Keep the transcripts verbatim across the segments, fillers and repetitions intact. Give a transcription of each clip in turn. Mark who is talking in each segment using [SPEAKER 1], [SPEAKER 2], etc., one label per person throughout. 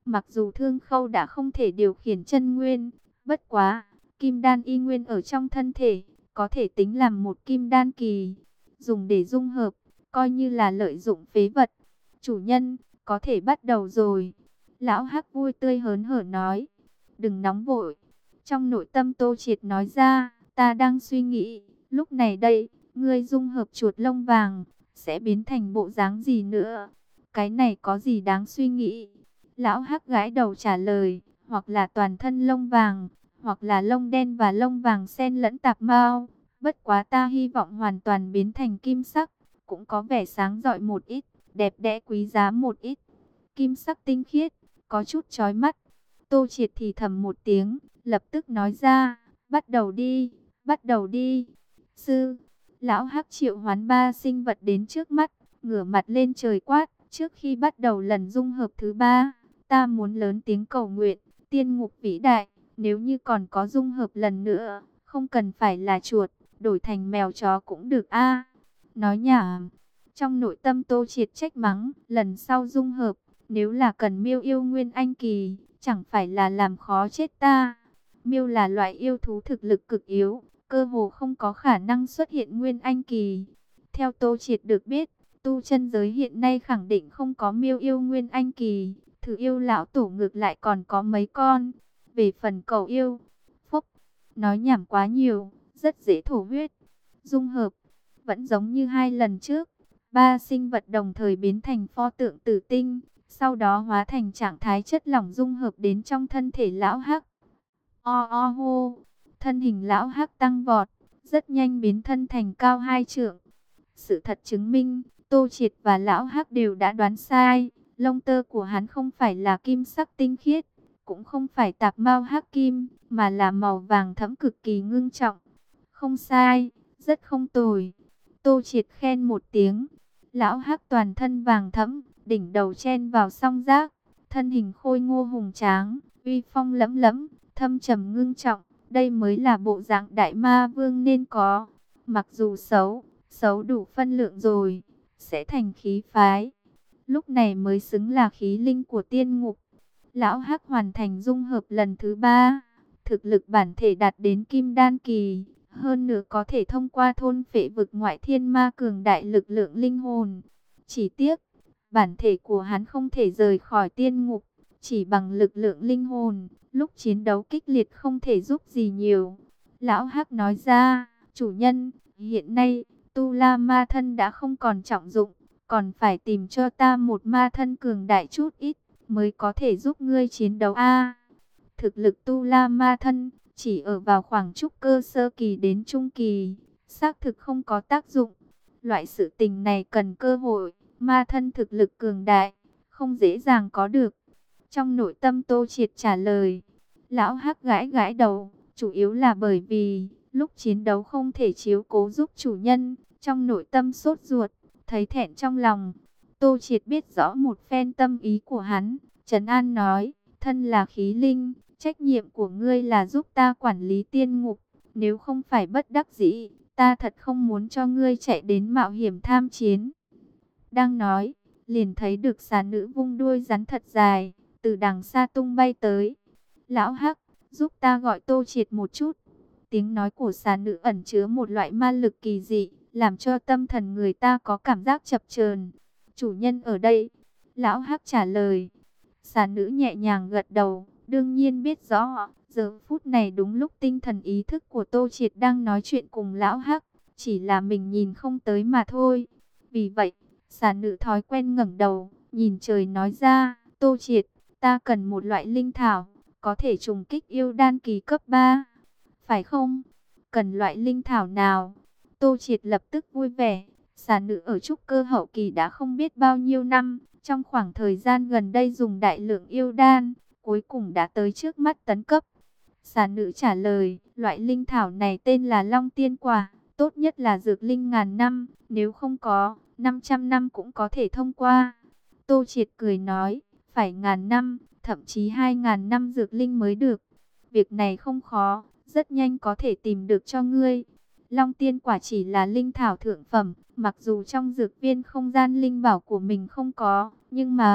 [SPEAKER 1] Mặc dù Thương Khâu đã không thể điều khiển chân nguyên, bất quá, kim đan y nguyên ở trong thân thể, có thể tính làm một kim đan kỳ, dùng để dung hợp, coi như là lợi dụng phế vật. Chủ nhân, có thể bắt đầu rồi. Lão Hắc vui tươi hớn hở nói. Đừng nóng vội. Trong nội tâm Tô Triệt nói ra, ta đang suy nghĩ, lúc này đây, ngươi dung hợp chuột lông vàng, sẽ biến thành bộ dáng gì nữa? Cái này có gì đáng suy nghĩ? Lão Hắc gãi đầu trả lời, hoặc là toàn thân lông vàng, hoặc là lông đen và lông vàng xen lẫn tạp mao. Bất quá ta hy vọng hoàn toàn biến thành kim sắc, cũng có vẻ sáng rọi một ít, đẹp đẽ quý giá một ít. Kim sắc tinh khiết, có chút chói mắt. Tô Triệt thì thầm một tiếng, lập tức nói ra, bắt đầu đi, bắt đầu đi. Sư, lão Hắc triệu hoán ba sinh vật đến trước mắt, ngửa mặt lên trời quát, trước khi bắt đầu lần dung hợp thứ ba, ta muốn lớn tiếng cầu nguyện, tiên ngục vĩ đại, nếu như còn có dung hợp lần nữa, không cần phải là chuột, đổi thành mèo chó cũng được a. Nói nhảm. Trong nội tâm Tô Triệt trách mắng, lần sau dung hợp, nếu là cần miêu yêu nguyên anh kỳ, chẳng phải là làm khó chết ta. Miêu là loại yêu thú thực lực cực yếu, cơ hồ không có khả năng xuất hiện nguyên anh kỳ. Theo Tô Triệt được biết, tu chân giới hiện nay khẳng định không có miêu yêu nguyên anh kỳ, thử yêu lão tổ ngược lại còn có mấy con. Về phần cầu yêu, phúc, nói nhảm quá nhiều, rất dễ thổ huyết. Dung hợp, vẫn giống như hai lần trước, ba sinh vật đồng thời biến thành pho tượng tử tinh, sau đó hóa thành trạng thái chất lỏng dung hợp đến trong thân thể lão Hắc. O o hô, thân hình lão Hắc tăng vọt, rất nhanh biến thân thành cao hai trượng. Sự thật chứng minh, Tô Triệt và lão Hắc đều đã đoán sai, lông tơ của hắn không phải là kim sắc tinh khiết, cũng không phải tạp mao hắc kim, mà là màu vàng thẫm cực kỳ ngưng trọng. Không sai, rất không tồi. Tô Triệt khen một tiếng. Lão Hắc toàn thân vàng thẫm, đỉnh đầu chen vào song giác, thân hình khôi ngô hùng tráng, uy phong lẫm lẫm, thâm trầm ngưng trọng, đây mới là bộ dạng đại ma vương nên có. Mặc dù xấu, xấu đủ phân lượng rồi, sẽ thành khí phái. Lúc này mới xứng là khí linh của tiên ngục. Lão Hắc hoàn thành dung hợp lần thứ ba, thực lực bản thể đạt đến kim đan kỳ, hơn nữa có thể thông qua thôn phệ vực ngoại thiên ma cường đại lực lượng linh hồn. Chỉ tiếc, bản thể của hắn không thể rời khỏi tiên ngục, chỉ bằng lực lượng linh hồn, lúc chiến đấu kích liệt không thể giúp gì nhiều. Lão Hắc nói ra, chủ nhân, hiện nay, Tu La ma thân đã không còn trọng dụng, còn phải tìm cho ta một ma thân cường đại chút ít, mới có thể giúp ngươi chiến đấu a. Thực lực Tu La ma thân, chỉ ở vào khoảng trúc cơ sơ kỳ đến trung kỳ, xác thực không có tác dụng. Loại sự tình này cần cơ hội, ma thân thực lực cường đại, không dễ dàng có được. Trong nội tâm Tô Triệt trả lời, lão Hắc gãi gãi đầu, chủ yếu là bởi vì, lúc chiến đấu không thể chiếu cố giúp chủ nhân, trong nội tâm sốt ruột, thấy thẹn trong lòng. Tô Triệt biết rõ một phen tâm ý của hắn, trấn an nói, thân là khí linh, trách nhiệm của ngươi là giúp ta quản lý tiên ngục, nếu không phải bất đắc dĩ, ta thật không muốn cho ngươi chạy đến mạo hiểm tham chiến. Đang nói, liền thấy được xà nữ vung đuôi rắn thật dài, từ đằng xa tung bay tới. Lão Hắc, giúp ta gọi Tô Triệt một chút. Tiếng nói của xà nữ ẩn chứa một loại ma lực kỳ dị, làm cho tâm thần người ta có cảm giác chập chờn. Chủ nhân ở đây. Lão Hắc trả lời. Xà nữ nhẹ nhàng gật đầu, đương nhiên biết rõ, giờ phút này đúng lúc tinh thần ý thức của Tô Triệt đang nói chuyện cùng Lão Hắc, chỉ là mình nhìn không tới mà thôi. Vì vậy, xà nữ thói quen ngẩng đầu, nhìn trời nói ra, Tô Triệt, ta cần một loại linh thảo, có thể trùng kích yêu đan kỳ cấp ba. Phải không? Cần loại linh thảo nào? Tô Triệt lập tức vui vẻ, xà nữ ở trúc cơ hậu kỳ đã không biết bao nhiêu năm, trong khoảng thời gian gần đây dùng đại lượng yêu đan, cuối cùng đã tới trước mắt tấn cấp. Xà nữ trả lời, loại linh thảo này tên là Long Tiên Quả, tốt nhất là dược linh ngàn năm, nếu không có, năm trăm năm cũng có thể thông qua. Tô Triệt cười nói, phải ngàn năm, thậm chí hai ngàn năm dược linh mới được. Việc này không khó, rất nhanh có thể tìm được cho ngươi. Long Tiên Quả chỉ là linh thảo thượng phẩm, mặc dù trong dược viên không gian linh bảo của mình không có, nhưng mà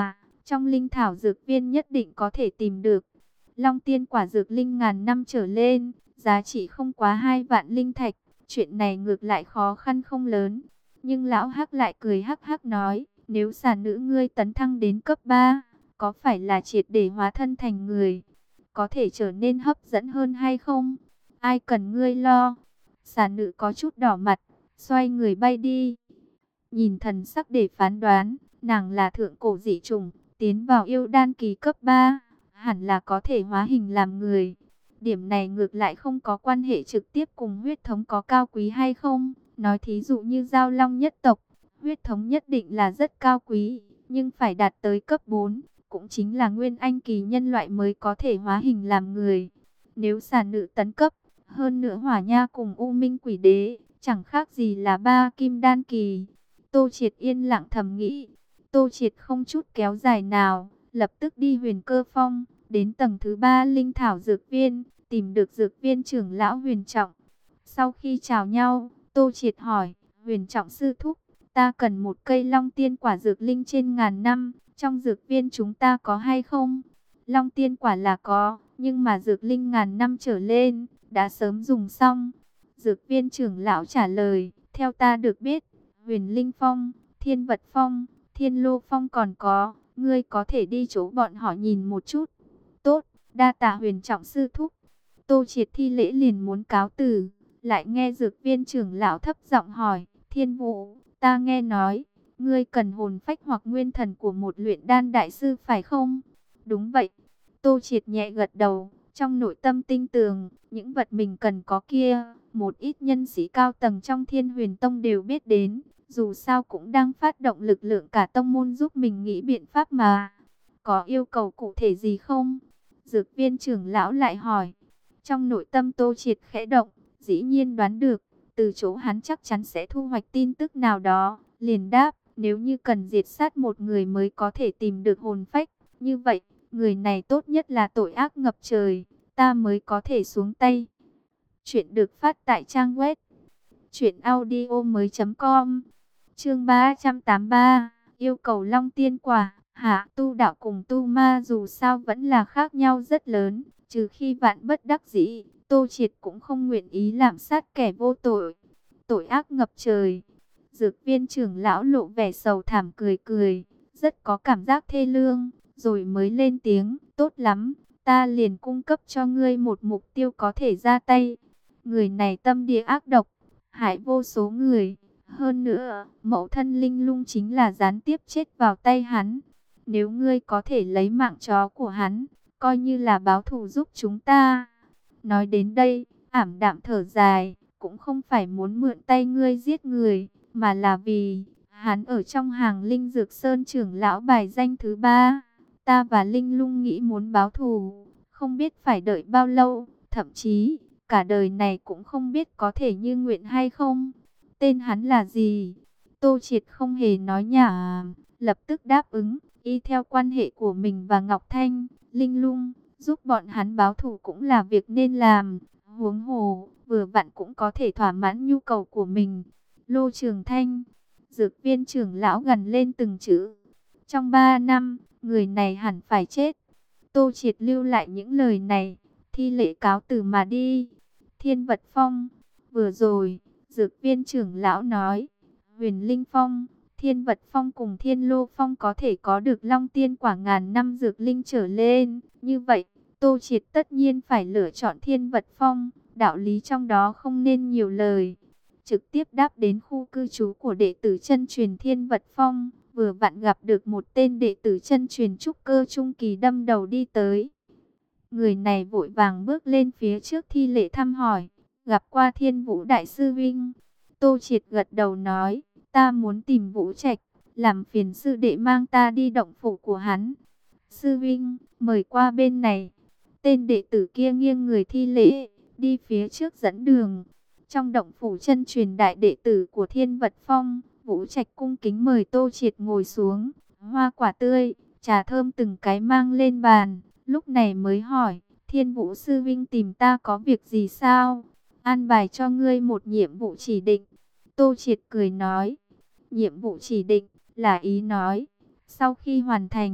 [SPEAKER 1] trong linh thảo dược viên nhất định có thể tìm được. Long tiên quả dược linh ngàn năm trở lên, giá trị không quá hai vạn linh thạch, chuyện này ngược lại khó khăn không lớn. Nhưng lão hắc lại cười hắc hắc nói, nếu xà nữ ngươi tấn thăng đến cấp ba, có phải là triệt để hóa thân thành người, có thể trở nên hấp dẫn hơn hay không? Ai cần ngươi lo. Xà nữ có chút đỏ mặt, xoay người bay đi. Nhìn thần sắc để phán đoán, nàng là thượng cổ dị trùng, tiến vào yêu đan kỳ cấp ba, hẳn là có thể hóa hình làm người. Điểm này ngược lại không có quan hệ trực tiếp cùng huyết thống có cao quý hay không. Nói thí dụ như Giao Long nhất tộc, huyết thống nhất định là rất cao quý, nhưng phải đạt tới cấp bốn, cũng chính là nguyên anh kỳ nhân loại mới có thể hóa hình làm người. Nếu xà nữ tấn cấp, hơn nữa Hỏa Nha cùng U Minh Quỷ Đế, chẳng khác gì là ba kim đan kỳ. Tô Triệt yên lặng thầm nghĩ. Tô Triệt không chút kéo dài nào, lập tức đi Huyền Cơ Phong, đến tầng thứ ba linh thảo dược viên, tìm được dược viên trưởng lão Huyền Trọng. Sau khi chào nhau, Tô Triệt hỏi, Huyền Trọng sư thúc, ta cần một cây long tiên quả dược linh trên ngàn năm, trong dược viên chúng ta có hay không? Long tiên quả là có, nhưng mà dược linh ngàn năm trở lên, đã sớm dùng xong. Dược viên trưởng lão trả lời, theo ta được biết, Huyền Linh Phong, Thiên Vật Phong, Thiên Lô Phong còn có, ngươi có thể đi chỗ bọn họ nhìn một chút. Tốt, đa tạ Huyền Trọng sư thúc. Tô Triệt thi lễ liền muốn cáo từ, lại nghe dược viên trưởng lão thấp giọng hỏi, Thiên Vũ, ta nghe nói, ngươi cần hồn phách hoặc nguyên thần của một luyện đan đại sư phải không? Đúng vậy. Tô Triệt nhẹ gật đầu, trong nội tâm tinh tường, những vật mình cần có kia, một ít nhân sĩ cao tầng trong Thiên Huyền Tông đều biết đến, dù sao cũng đang phát động lực lượng cả tông môn giúp mình nghĩ biện pháp mà. Có yêu cầu cụ thể gì không? Dược viên trưởng lão lại hỏi. Trong nội tâm Tô Triệt khẽ động, dĩ nhiên đoán được, từ chỗ hắn chắc chắn sẽ thu hoạch tin tức nào đó, liền đáp, nếu như cần diệt sát một người mới có thể tìm được hồn phách, như vậy, người này tốt nhất là tội ác ngập trời, ta mới có thể xuống tay. Chuyện được phát tại trang web truyện audio mới chấm com. Chương ba trăm tám mươi ba, yêu cầu Long tiên quả. Hạ, tu đạo cùng tu ma dù sao vẫn là khác nhau rất lớn, trừ khi vạn bất đắc dĩ, Tô Triệt cũng không nguyện ý làm sát kẻ vô tội. Tội ác ngập trời. Dược viên trưởng lão lộ vẻ sầu thảm cười cười, rất có cảm giác thê lương, rồi mới lên tiếng, tốt lắm, ta liền cung cấp cho ngươi một mục tiêu có thể ra tay. Người này tâm địa ác độc, hại vô số người, hơn nữa, mẫu thân Linh Lung chính là gián tiếp chết vào tay hắn. Nếu ngươi có thể lấy mạng chó của hắn, coi như là báo thù giúp chúng ta. Nói đến đây, ảm đạm thở dài, cũng không phải muốn mượn tay ngươi giết người, mà là vì hắn ở trong hàng Linh Dược Sơn trưởng lão bài danh thứ ba. Ta và Linh Lung nghĩ muốn báo thù, không biết phải đợi bao lâu, thậm chí cả đời này cũng không biết có thể như nguyện hay không. Tên hắn là gì? Tô Triệt không hề nói nhả, lập tức đáp ứng, y theo quan hệ của mình và Ngọc Thanh, Linh Lung, giúp bọn hắn báo thù cũng là việc nên làm. Huống hồ, vừa vặn cũng có thể thỏa mãn nhu cầu của mình. Lô Trường Thanh, dược viên trưởng lão gần lên từng chữ. Trong ba năm, người này hẳn phải chết. Tô Triệt lưu lại những lời này, thi lễ cáo từ mà đi. Thiên Vật Phong, vừa rồi, dược viên trưởng lão nói, Huyền Linh Phong, Thiên Vật Phong cùng Thiên Lô Phong có thể có được Long tiên quả ngàn năm dược linh trở lên. Như vậy, Tô Triệt tất nhiên phải lựa chọn Thiên Vật Phong, đạo lý trong đó không nên nhiều lời. Trực tiếp đáp đến khu cư trú của đệ tử chân truyền Thiên Vật Phong, vừa vặn gặp được một tên đệ tử chân truyền trúc cơ trung kỳ đâm đầu đi tới. Người này vội vàng bước lên phía trước thi lễ thăm hỏi, gặp qua Thiên Vũ Đại sư huynh. Tô Triệt gật đầu nói, ta muốn tìm Vũ Trạch, làm phiền sư đệ mang ta đi động phủ của hắn. Sư huynh, mời qua bên này. Tên đệ tử kia nghiêng người thi lễ, đi phía trước dẫn đường. Trong động phủ chân truyền đại đệ tử của Thiên Vật Phong, Vũ Trạch cung kính mời Tô Triệt ngồi xuống. Hoa quả tươi, trà thơm từng cái mang lên bàn, lúc này mới hỏi, Thiên Vũ sư huynh tìm ta có việc gì sao? An bài cho ngươi một nhiệm vụ chỉ định. Tô Triệt cười nói, nhiệm vụ chỉ định là ý nói, sau khi hoàn thành,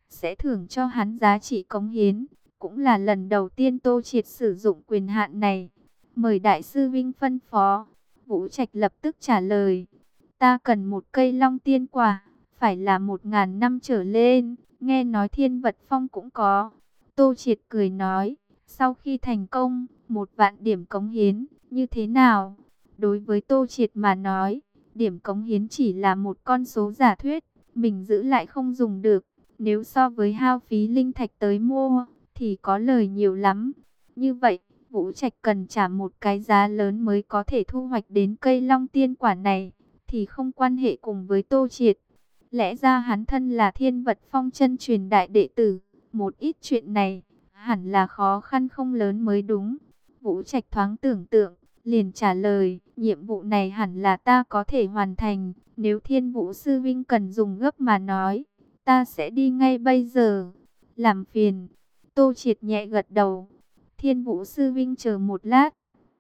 [SPEAKER 1] sẽ thưởng cho hắn giá trị cống hiến. Cũng là lần đầu tiên Tô Triệt sử dụng quyền hạn này. Mời đại sư vinh phân phó. Vũ Trạch lập tức trả lời. Ta cần một cây long tiên quả, phải là một ngàn năm trở lên. Nghe nói Thiên Vật Phong cũng có. Tô Triệt cười nói, sau khi thành công, một vạn điểm cống hiến, như thế nào? Đối với Tô Triệt mà nói, điểm cống hiến chỉ là một con số giả thuyết, mình giữ lại không dùng được. Nếu so với hao phí linh thạch tới mua, thì có lời nhiều lắm. Như vậy, Vũ Trạch cần trả một cái giá lớn mới có thể thu hoạch đến cây long tiên quả này, thì không quan hệ cùng với Tô Triệt. Lẽ ra hắn thân là Thiên Vật Phong chân truyền đại đệ tử, một ít chuyện này hẳn là khó khăn không lớn mới đúng. Vũ Trạch thoáng tưởng tượng, liền trả lời, nhiệm vụ này hẳn là ta có thể hoàn thành. Nếu Thiên Vũ Sư Vinh cần dùng gấp mà nói, ta sẽ đi ngay bây giờ. Làm phiền. Tô Triệt nhẹ gật đầu. Thiên Vũ Sư Vinh chờ một lát.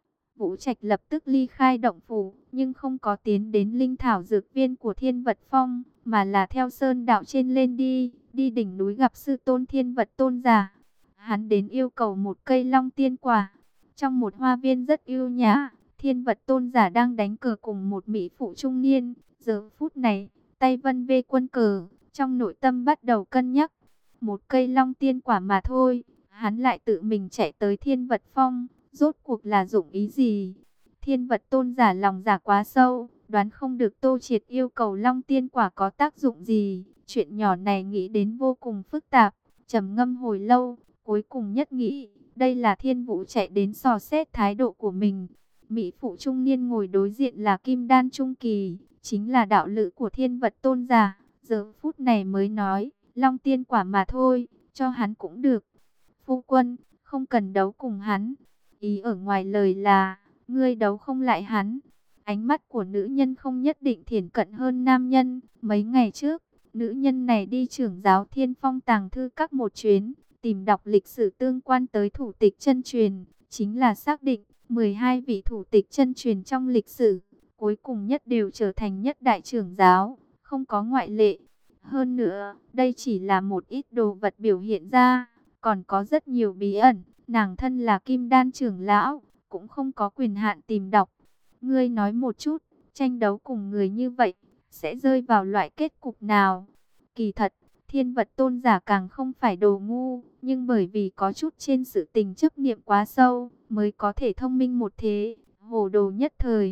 [SPEAKER 1] Vũ Trạch lập tức ly khai động phủ, nhưng không có tiến đến linh thảo dược viên của Thiên Vật Phong, mà là theo sơn đạo trên lên đi, đi đỉnh núi gặp sư tôn Thiên Vật Tôn giả. Hắn đến yêu cầu một cây long tiên quả. Trong một hoa viên rất yêu nhã, Thiên Vật Tôn giả đang đánh cờ cùng một mỹ phụ trung niên. Giờ phút này, tay vân vê quân cờ, trong nội tâm bắt đầu cân nhắc. Một cây long tiên quả mà thôi, hắn lại tự mình chạy tới Thiên Vật Phong, rốt cuộc là dụng ý gì? Thiên Vật Tôn giả lòng dạ quá sâu, đoán không được Tô Triệt yêu cầu long tiên quả có tác dụng gì. Chuyện nhỏ này nghĩ đến vô cùng phức tạp, trầm ngâm hồi lâu, cuối cùng nhất nghĩ, đây là Thiên Vũ chạy đến dò xét thái độ của mình. Mỹ phụ trung niên ngồi đối diện là Kim Đan Trung Kỳ, chính là đạo lữ của Thiên Vật Tôn giả. Giờ phút này mới nói, long tiên quả mà thôi, cho hắn cũng được. Phu quân, không cần đấu cùng hắn. Ý ở ngoài lời là, ngươi đấu không lại hắn. Ánh mắt của nữ nhân không nhất định thiển cận hơn nam nhân. Mấy ngày trước, nữ nhân này đi trưởng giáo Thiên Phong tàng thư các một chuyến, tìm đọc lịch sử tương quan tới thủ tịch chân truyền, chính là xác định mười hai vị thủ tịch chân truyền trong lịch sử, cuối cùng nhất đều trở thành nhất đại trưởng giáo, không có ngoại lệ. Hơn nữa, đây chỉ là một ít đồ vật biểu hiện ra, còn có rất nhiều bí ẩn, nàng thân là Kim Đan trưởng lão, cũng không có quyền hạn tìm đọc. Ngươi nói một chút, tranh đấu cùng người như vậy, sẽ rơi vào loại kết cục nào? Kỳ thật, Thiên Vật Tôn giả càng không phải đồ ngu, nhưng bởi vì có chút trên sự tình chấp niệm quá sâu, mới có thể thông minh một thế, hồ đồ nhất thời.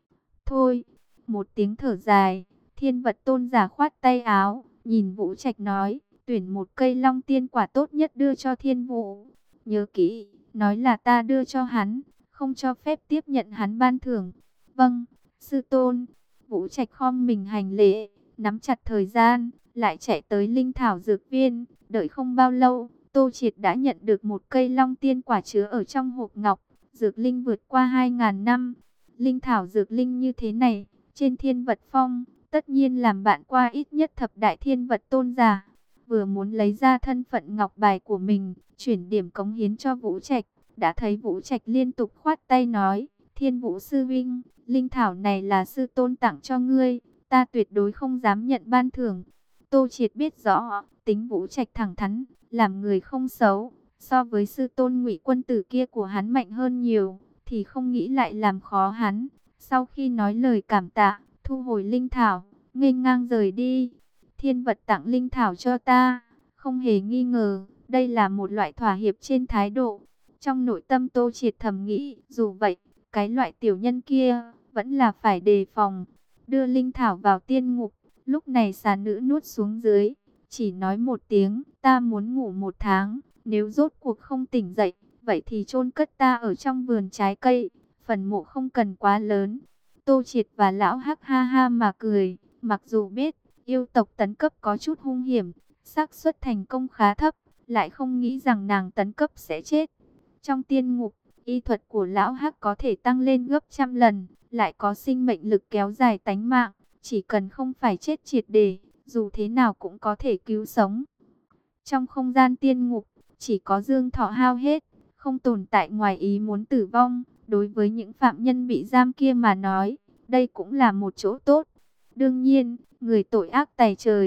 [SPEAKER 1] Thôi, một tiếng thở dài, Thiên Vật Tôn giả khoát tay áo, nhìn Vũ Trạch nói, tuyển một cây long tiên quả tốt nhất đưa cho Thiên Vũ. Nhớ kỹ, nói là ta đưa cho hắn, không cho phép tiếp nhận hắn ban thưởng. Vâng, sư tôn. Vũ Trạch khom mình hành lễ, nắm chặt thời gian, lại chạy tới linh thảo dược viên. Đợi không bao lâu, Tô Triệt đã nhận được một cây long tiên quả chứa ở trong hộp ngọc. Dược linh vượt qua hai ngàn năm. Linh thảo dược linh như thế này, trên Thiên Vật Phong, tất nhiên làm bạn qua ít nhất thập đại Thiên Vật Tôn giả. Vừa muốn lấy ra thân phận ngọc bài của mình, chuyển điểm cống hiến cho Vũ Trạch, đã thấy Vũ Trạch liên tục khoát tay nói, Thiên Vũ Sư Vinh, linh thảo này là sư tôn tặng cho ngươi, ta tuyệt đối không dám nhận ban thưởng. Tô Triệt biết rõ, tính Vũ Trạch thẳng thắn, làm người không xấu, so với sư tôn Ngụy Quân tử kia của hắn mạnh hơn nhiều, thì không nghĩ lại làm khó hắn. Sau khi nói lời cảm tạ, thu hồi linh thảo, nghênh ngang rời đi. Thiên vật tặng linh thảo cho ta, không hề nghi ngờ, đây là một loại thỏa hiệp trên thái độ. Trong nội tâm Tô Triệt thầm nghĩ, dù vậy, cái loại tiểu nhân kia, vẫn là phải đề phòng. Đưa linh thảo vào tiên ngục, lúc này xà nữ nuốt xuống dưới, chỉ nói một tiếng, ta muốn ngủ một tháng, nếu rốt cuộc không tỉnh dậy, vậy thì chôn cất ta ở trong vườn trái cây, phần mộ không cần quá lớn. Tô Triệt và lão hắc ha ha mà cười, mặc dù biết, yêu tộc tấn cấp có chút hung hiểm, xác suất thành công khá thấp, lại không nghĩ rằng nàng tấn cấp sẽ chết. Trong tiên ngục, y thuật của lão hắc có thể tăng lên gấp trăm lần, lại có sinh mệnh lực kéo dài tánh mạng, chỉ cần không phải chết triệt để, dù thế nào cũng có thể cứu sống. Trong không gian tiên ngục, chỉ có dương thọ hao hết, không tồn tại ngoài ý muốn tử vong. Đối với những phạm nhân bị giam kia mà nói, đây cũng là một chỗ tốt. Đương nhiên, người tội ác tày trời,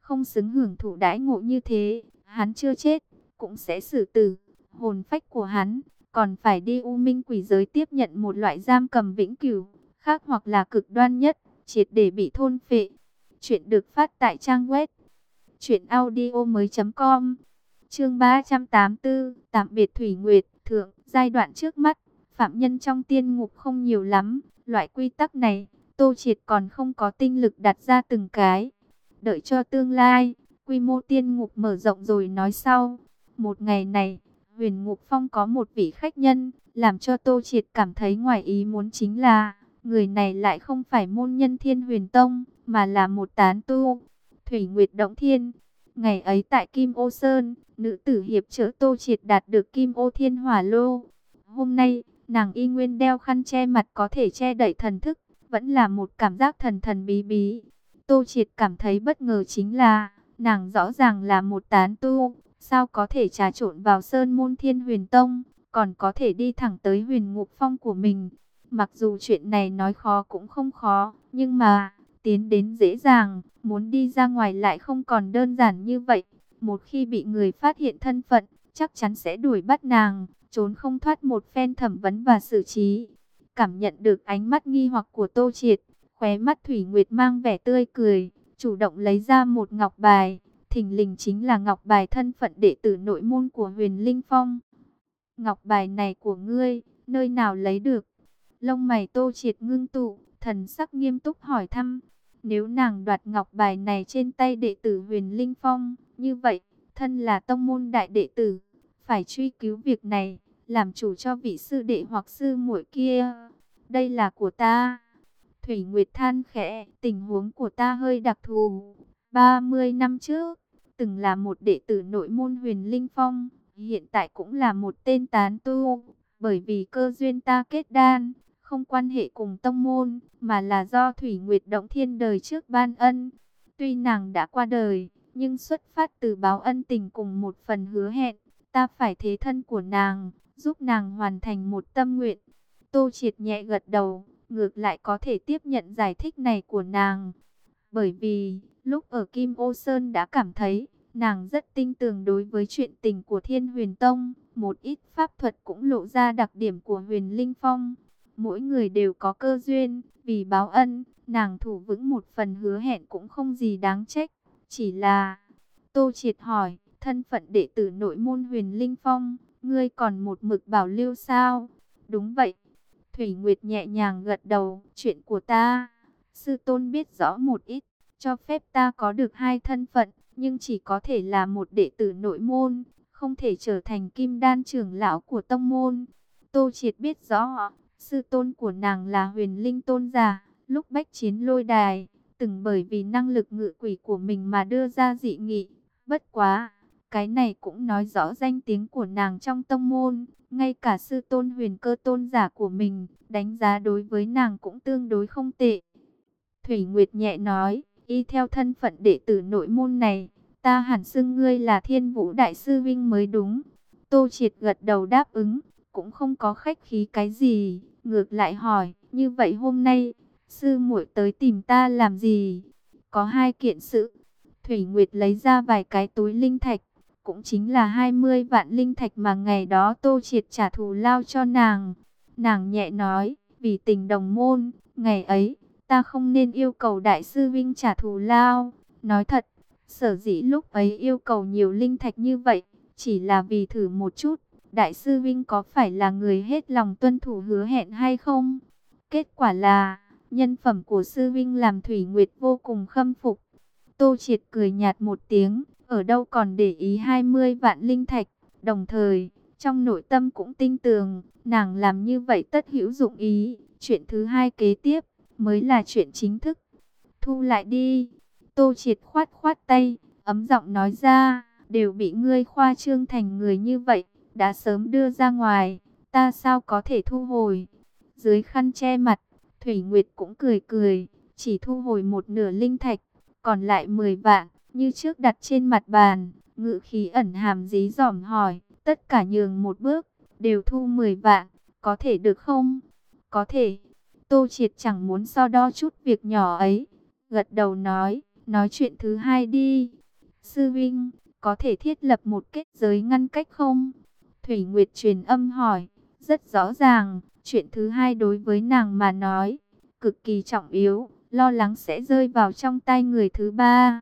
[SPEAKER 1] không xứng hưởng thụ đãi ngộ như thế. Hắn chưa chết, cũng sẽ xử tử. Hồn phách của hắn còn phải đi U Minh quỷ giới tiếp nhận một loại giam cầm vĩnh cửu, khác hoặc là cực đoan nhất, triệt để bị thôn phệ. Chuyện được phát tại trang web truyện audio mới chấm com. Chương ba trăm tám mươi tư, tạm biệt Thủy Nguyệt. Thượng, giai đoạn trước mắt, phạm nhân trong tiên ngục không nhiều lắm. Loại quy tắc này, Tô Triệt còn không có tinh lực đặt ra từng cái. Đợi cho tương lai, quy mô tiên ngục mở rộng rồi nói sau. Một ngày này, Huyền Ngục Phong có một vị khách nhân, làm cho Tô Triệt cảm thấy ngoài ý muốn chính là, người này lại không phải môn nhân Thiên Huyền Tông, mà là một tán tu, Thủy Nguyệt Động Thiên. Ngày ấy tại Kim Ô Sơn, nữ tử hiệp trợ Tô Triệt đạt được Kim Ô Thiên Hỏa Lô. Hôm nay, nàng y nguyên đeo khăn che mặt có thể che đậy thần thức, vẫn là một cảm giác thần thần bí bí. Tô Triệt cảm thấy bất ngờ chính là, nàng rõ ràng là một tán tu, sao có thể trà trộn vào Sơn Môn Thiên Huyền Tông, còn có thể đi thẳng tới Huyền Ngục Phong của mình. Mặc dù chuyện này nói khó cũng không khó, nhưng mà, tiến đến dễ dàng, muốn đi ra ngoài lại không còn đơn giản như vậy. Một khi bị người phát hiện thân phận, chắc chắn sẽ đuổi bắt nàng, trốn không thoát một phen thẩm vấn và xử trí. Cảm nhận được ánh mắt nghi hoặc của Tô Triệt, khóe mắt Thủy Nguyệt mang vẻ tươi cười, chủ động lấy ra một ngọc bài. Thình lình chính là ngọc bài thân phận đệ tử nội môn của Huyền Linh Phong. Ngọc bài này của ngươi, nơi nào lấy được? Lông mày Tô Triệt ngưng tụ, thần sắc nghiêm túc hỏi thăm. Nếu nàng đoạt ngọc bài này trên tay đệ tử Huyền Linh Phong, như vậy, thân là tông môn đại đệ tử, phải truy cứu việc này, làm chủ cho vị sư đệ hoặc sư muội kia. Đây là của ta. Thủy Nguyệt than khẽ, tình huống của ta hơi đặc thù. ba mươi năm trước, từng là một đệ tử nội môn Huyền Linh Phong, hiện tại cũng là một tên tán tu. Bởi vì cơ duyên ta kết đan, không quan hệ cùng tông môn, mà là do Thủy Nguyệt Động Thiên đời trước ban ân. Tuy nàng đã qua đời, nhưng xuất phát từ báo ân tình cùng một phần hứa hẹn, ta phải thế thân của nàng, giúp nàng hoàn thành một tâm nguyện. Tô Triệt nhẹ gật đầu, ngược lại có thể tiếp nhận giải thích này của nàng. Bởi vì, lúc ở Kim Ô Sơn đã cảm thấy, nàng rất tin tưởng đối với chuyện tình của Thiên Huyền Tông. Một ít pháp thuật cũng lộ ra đặc điểm của Huyền Linh Phong. Mỗi người đều có cơ duyên, vì báo ân, nàng thủ vững một phần hứa hẹn cũng không gì đáng trách. Chỉ là, Tô Triệt hỏi, thân phận đệ tử nội môn Huyền Linh Phong, ngươi còn một mực bảo lưu sao? Đúng vậy. Thủy Nguyệt nhẹ nhàng gật đầu, chuyện của ta, sư tôn biết rõ một ít, cho phép ta có được hai thân phận, nhưng chỉ có thể là một đệ tử nội môn, không thể trở thành kim đan trưởng lão của tông môn. Tô Triệt biết rõ, sư tôn của nàng là Huyền Linh tôn giả, lúc bách chiến lôi đài, từng bởi vì năng lực ngự quỷ của mình mà đưa ra dị nghị. Bất quá, cái này cũng nói rõ danh tiếng của nàng trong tông môn. Ngay cả sư tôn Huyền Cơ tôn giả của mình, đánh giá đối với nàng cũng tương đối không tệ. Thủy Nguyệt nhẹ nói, y theo thân phận đệ tử nội môn này, ta hẳn xưng ngươi là Thiên Vũ Đại Sư Vinh mới đúng. Tô Triệt gật đầu đáp ứng, cũng không có khách khí cái gì, ngược lại hỏi, như vậy hôm nay, sư muội tới tìm ta làm gì? Có hai kiện sự. Thủy Nguyệt lấy ra vài cái túi linh thạch, cũng chính là hai mươi vạn linh thạch mà ngày đó Tô Triệt trả thù lao cho nàng. Nàng nhẹ nói, vì tình đồng môn, ngày ấy, ta không nên yêu cầu Đại sư Vinh trả thù lao. Nói thật, sở dĩ lúc ấy yêu cầu nhiều linh thạch như vậy, chỉ là vì thử một chút, Đại sư Vinh có phải là người hết lòng tuân thủ hứa hẹn hay không? Kết quả là, nhân phẩm của sư Vinh làm Thủy Nguyệt vô cùng khâm phục. Tô Triệt cười nhạt một tiếng, ở đâu còn để ý hai mươi vạn linh thạch, đồng thời, trong nội tâm cũng tin tưởng, nàng làm như vậy tất hữu dụng ý. Chuyện thứ hai kế tiếp, mới là chuyện chính thức. Thu lại đi. Tô Triệt khoát khoát tay, ấm giọng nói ra, đều bị ngươi khoa trương thành người như vậy, đã sớm đưa ra ngoài, ta sao có thể thu hồi. Dưới khăn che mặt, Thủy Nguyệt cũng cười cười, chỉ thu hồi một nửa linh thạch, còn lại mười vạn, như trước đặt trên mặt bàn, ngự khí ẩn hàm dí dỏm hỏi, tất cả nhường một bước, đều thu mười vạn, có thể được không? Có thể. Tô Triệt chẳng muốn so đo chút việc nhỏ ấy, gật đầu nói, nói chuyện thứ hai đi. Sư Vinh, có thể thiết lập một kết giới ngăn cách không? Thủy Nguyệt truyền âm hỏi. Rất rõ ràng, chuyện thứ hai đối với nàng mà nói, cực kỳ trọng yếu, lo lắng sẽ rơi vào trong tay người thứ ba.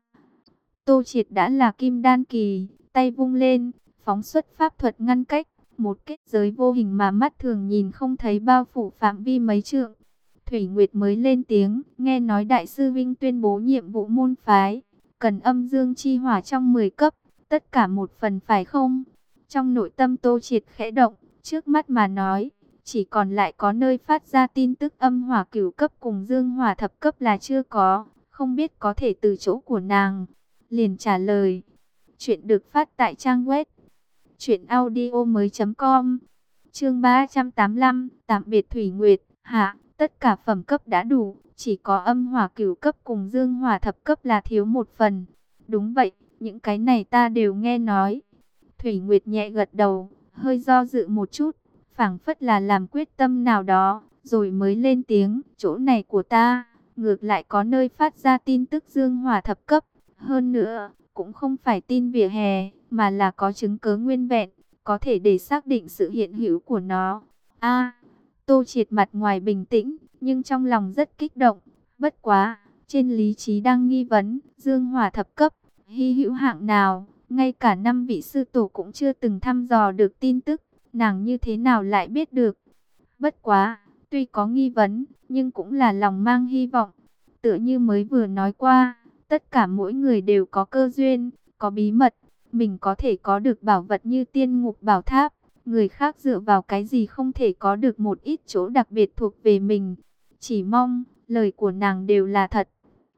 [SPEAKER 1] Tô Triệt đã là kim đan kỳ, tay vung lên, phóng xuất pháp thuật ngăn cách, một kết giới vô hình mà mắt thường nhìn không thấy bao phủ phạm vi mấy trượng. Thủy Nguyệt mới lên tiếng, nghe nói Đại sư Vinh tuyên bố nhiệm vụ môn phái, cần âm dương chi hỏa trong mười cấp, tất cả một phần phải không? Trong nội tâm Tô Triệt khẽ động, trước mắt mà nói, chỉ còn lại có nơi phát ra tin tức âm hỏa cửu cấp cùng dương hỏa thập cấp là chưa có, không biết có thể từ chỗ của nàng. Liền trả lời, chuyện được phát tại trang web truyện audio mới chấm com, chương ba trăm tám mươi lăm, tạm biệt Thủy Nguyệt, hạ, tất cả phẩm cấp đã đủ, chỉ có âm hỏa cửu cấp cùng dương hỏa thập cấp là thiếu một phần. Đúng vậy, những cái này ta đều nghe nói. Thủy Nguyệt nhẹ gật đầu, hơi do dự một chút, phảng phất là làm quyết tâm nào đó, rồi mới lên tiếng, chỗ này của ta, ngược lại có nơi phát ra tin tức dương hỏa thập cấp. Hơn nữa, cũng không phải tin vỉa hè, mà là có chứng cứ nguyên vẹn, có thể để xác định sự hiện hữu của nó. A, Tô Triệt mặt ngoài bình tĩnh, nhưng trong lòng rất kích động. Bất quá, trên lý trí đang nghi vấn, dương hỏa thập cấp, hy hữu hạng nào, ngay cả năm vị sư tổ cũng chưa từng thăm dò được tin tức, nàng như thế nào lại biết được. Bất quá, tuy có nghi vấn, nhưng cũng là lòng mang hy vọng. Tựa như mới vừa nói qua, tất cả mỗi người đều có cơ duyên, có bí mật, mình có thể có được bảo vật như tiên ngục bảo tháp, người khác dựa vào cái gì không thể có được một ít chỗ đặc biệt thuộc về mình. Chỉ mong, lời của nàng đều là thật.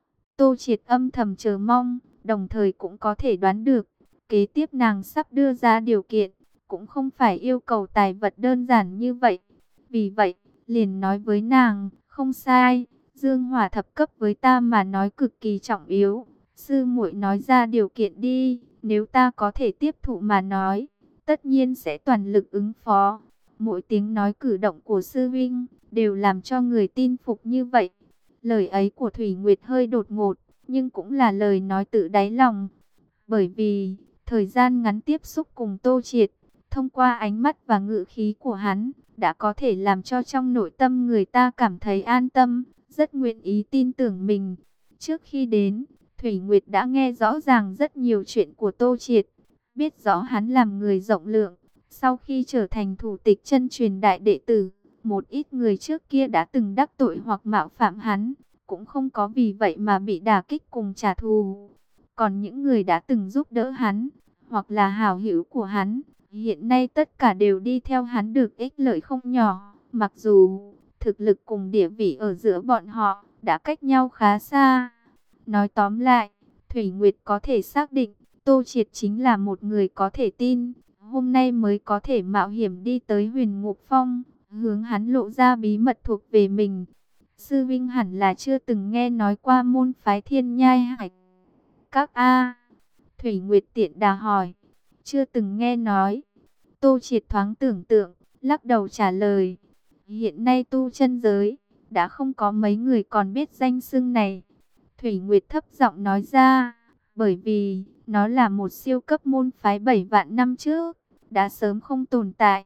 [SPEAKER 1] Tô Triệt âm thầm chờ mong, đồng thời cũng có thể đoán được, kế tiếp nàng sắp đưa ra điều kiện, cũng không phải yêu cầu tài vật đơn giản như vậy. Vì vậy, liền nói với nàng, không sai, dương hỏa thập cấp với ta mà nói cực kỳ trọng yếu. Sư muội nói ra điều kiện đi, nếu ta có thể tiếp thụ mà nói, tất nhiên sẽ toàn lực ứng phó. Mỗi tiếng nói cử động của sư Vinh đều làm cho người tin phục như vậy. Lời ấy của Thủy Nguyệt hơi đột ngột, nhưng cũng là lời nói tự đáy lòng. Bởi vì, thời gian ngắn tiếp xúc cùng Tô Triệt, thông qua ánh mắt và ngữ khí của hắn, đã có thể làm cho trong nội tâm người ta cảm thấy an tâm, rất nguyện ý tin tưởng mình. Trước khi đến, Thủy Nguyệt đã nghe rõ ràng rất nhiều chuyện của Tô Triệt, biết rõ hắn làm người rộng lượng. Sau khi trở thành thủ tịch chân truyền đại đệ tử, một ít người trước kia đã từng đắc tội hoặc mạo phạm hắn, cũng không có vì vậy mà bị đả kích cùng trả thù. Còn những người đã từng giúp đỡ hắn, hoặc là hảo hữu của hắn, hiện nay tất cả đều đi theo hắn được ích lợi không nhỏ. Mặc dù thực lực cùng địa vị ở giữa bọn họ đã cách nhau khá xa. Nói tóm lại, Thủy Nguyệt có thể xác định Tô Triệt chính là một người có thể tin. Hôm nay mới có thể mạo hiểm đi tới Huyền Ngục Phong, hướng hắn lộ ra bí mật thuộc về mình. Sư Vinh hẳn là chưa từng nghe nói qua môn phái Thiên Nhai Hải Các A. Thủy Nguyệt tiện đà hỏi. Chưa từng nghe nói. Tô Triệt thoáng tưởng tượng, lắc đầu trả lời. Hiện nay tu chân giới, đã không có mấy người còn biết danh xưng này. Thủy Nguyệt thấp giọng nói ra, bởi vì nó là một siêu cấp môn phái bảy vạn năm trước, đã sớm không tồn tại.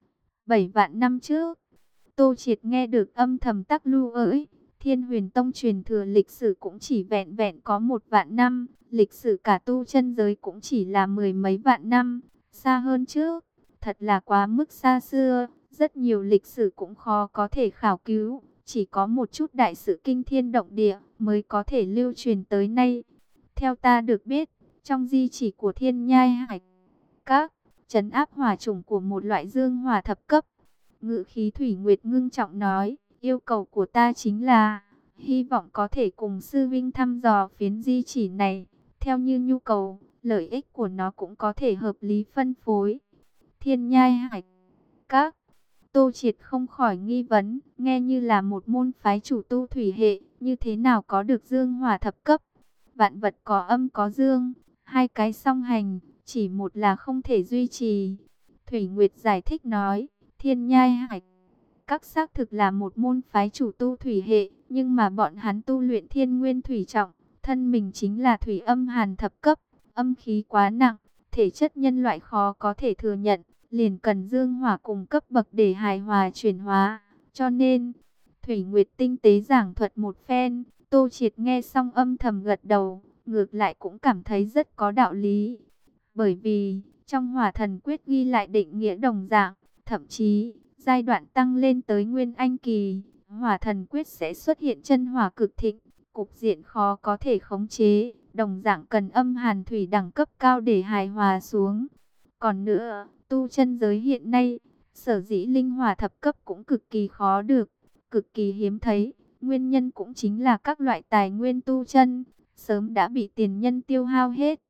[SPEAKER 1] Bảy vạn năm trước, Tô Triệt nghe được âm thầm tắc lưu ỡi, Thiên Huyền Tông truyền thừa lịch sử cũng chỉ vẹn vẹn có một vạn năm, lịch sử cả tu chân giới cũng chỉ là mười mấy vạn năm, xa hơn trước, thật là quá mức xa xưa, rất nhiều lịch sử cũng khó có thể khảo cứu, chỉ có một chút đại sự kinh thiên động địa mới có thể lưu truyền tới nay. Theo ta được biết, trong di chỉ của Thiên Nhai Hải Các, trấn áp hỏa chủng của một loại dương hỏa thập cấp. Ngự khí Thủy Nguyệt ngưng trọng nói, yêu cầu của ta chính là, hy vọng có thể cùng sư Vinh thăm dò phiến di chỉ này, theo như nhu cầu, lợi ích của nó cũng có thể hợp lý phân phối. Thiên Nhai Hải Các, Tô Triệt không khỏi nghi vấn, nghe như là một môn phái chủ tu thủy hệ, như thế nào có được dương hỏa thập cấp. Vạn vật có âm có dương, hai cái song hành, chỉ một là không thể duy trì. Thủy Nguyệt giải thích nói, Thiên Nhai Hải Các xác thực là một môn phái chủ tu thủy hệ, nhưng mà bọn hắn tu luyện thiên nguyên thủy trọng, thân mình chính là thủy âm hàn thập cấp, âm khí quá nặng, thể chất nhân loại khó có thể thừa nhận, liền cần dương hỏa cùng cấp bậc để hài hòa chuyển hóa. Cho nên, Thủy Nguyệt tinh tế giảng thuật một phen, Tô Triệt nghe xong âm thầm gật đầu, ngược lại cũng cảm thấy rất có đạo lý. Bởi vì, trong Hỏa Thần Quyết ghi lại định nghĩa đồng dạng, thậm chí, giai đoạn tăng lên tới Nguyên Anh kỳ, Hỏa Thần Quyết sẽ xuất hiện chân hỏa cực thịnh, cục diện khó có thể khống chế, đồng dạng cần âm hàn thủy đẳng cấp cao để hài hòa xuống. Còn nữa, tu chân giới hiện nay, sở dĩ linh hỏa thập cấp cũng cực kỳ khó được, cực kỳ hiếm thấy, nguyên nhân cũng chính là các loại tài nguyên tu chân, sớm đã bị tiền nhân tiêu hao hết.